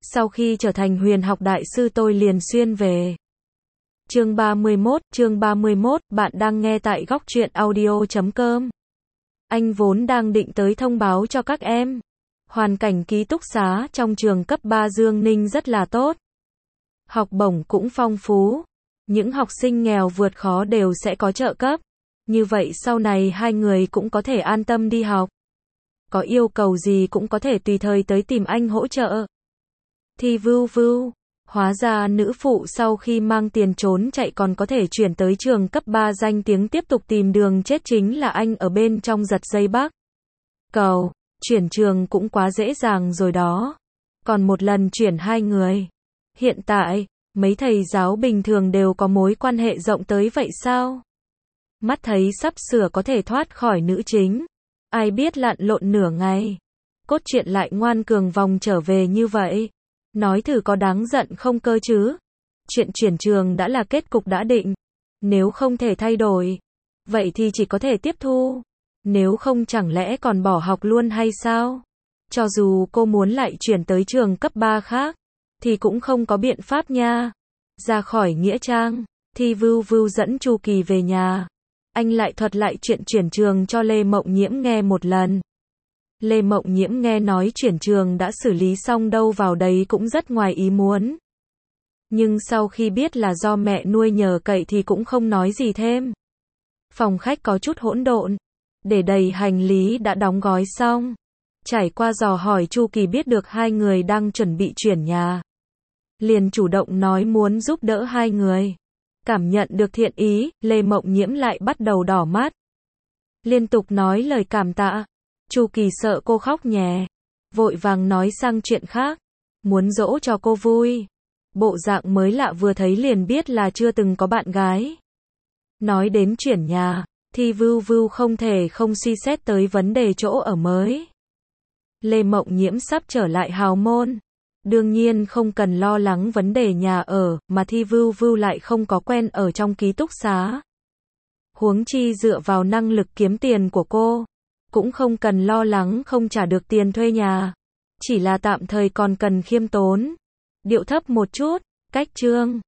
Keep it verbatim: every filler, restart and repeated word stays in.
Sau khi trở thành huyền học đại sư tôi liền xuyên về. Chương ba mươi mốt, chương ba mươi mốt, bạn đang nghe tại góc truyện audio chấm com. Anh vốn đang định tới thông báo cho các em. Hoàn cảnh ký túc xá trong trường cấp ba Dương Ninh rất là tốt. Học bổng cũng phong phú. Những học sinh nghèo vượt khó đều sẽ có trợ cấp. Như vậy sau này hai người cũng có thể an tâm đi học. Có yêu cầu gì cũng có thể tùy thời tới tìm anh hỗ trợ. Thì vưu vưu, hóa ra nữ phụ sau khi mang tiền trốn chạy còn có thể chuyển tới trường cấp ba danh tiếng tiếp tục tìm đường chết chính là anh ở bên trong giật dây bắc. Cầu, chuyển trường cũng quá dễ dàng rồi đó. Còn một lần chuyển hai người. Hiện tại, mấy thầy giáo bình thường đều có mối quan hệ rộng tới vậy sao? Mắt thấy sắp sửa có thể thoát khỏi nữ chính. Ai biết lặn lộn nửa ngày. Cốt truyện lại ngoan cường vòng trở về như vậy. Nói thử có đáng giận không cơ chứ? Chuyện chuyển trường đã là kết cục đã định. Nếu không thể thay đổi, vậy thì chỉ có thể tiếp thu. Nếu không chẳng lẽ còn bỏ học luôn hay sao? Cho dù cô muốn lại chuyển tới trường cấp ba khác, thì cũng không có biện pháp nha. Ra khỏi nghĩa trang, thì Vưu Vưu dẫn Chu Kỳ về nhà. Anh lại thuật lại chuyện chuyển trường cho Lê Mộng Nhiễm nghe một lần. Lê Mộng Nhiễm nghe nói chuyển trường đã xử lý xong đâu vào đấy cũng rất ngoài ý muốn. Nhưng sau khi biết là do mẹ nuôi nhờ cậy thì cũng không nói gì thêm. Phòng khách có chút hỗn độn. Để đầy hành lý đã đóng gói xong. Trải qua dò hỏi Chu Kỳ biết được hai người đang chuẩn bị chuyển nhà. Liền chủ động nói muốn giúp đỡ hai người. Cảm nhận được thiện ý, Lê Mộng Nhiễm lại bắt đầu đỏ mắt. Liên tục nói lời cảm tạ. Chu Kỳ sợ cô khóc nhè. Vội vàng nói sang chuyện khác. Muốn dỗ cho cô vui. Bộ dạng mới lạ vừa thấy liền biết là chưa từng có bạn gái. Nói đến chuyển nhà, thì Vưu Vưu không thể không suy xét tới vấn đề chỗ ở mới. Lê Mộng Nhiễm sắp trở lại hào môn. Đương nhiên không cần lo lắng vấn đề nhà ở, mà Thi Vưu Vưu lại không có quen ở trong ký túc xá. Huống chi dựa vào năng lực kiếm tiền của cô, cũng không cần lo lắng không trả được tiền thuê nhà. Chỉ là tạm thời còn cần khiêm tốn. Điệu thấp một chút, cách chương.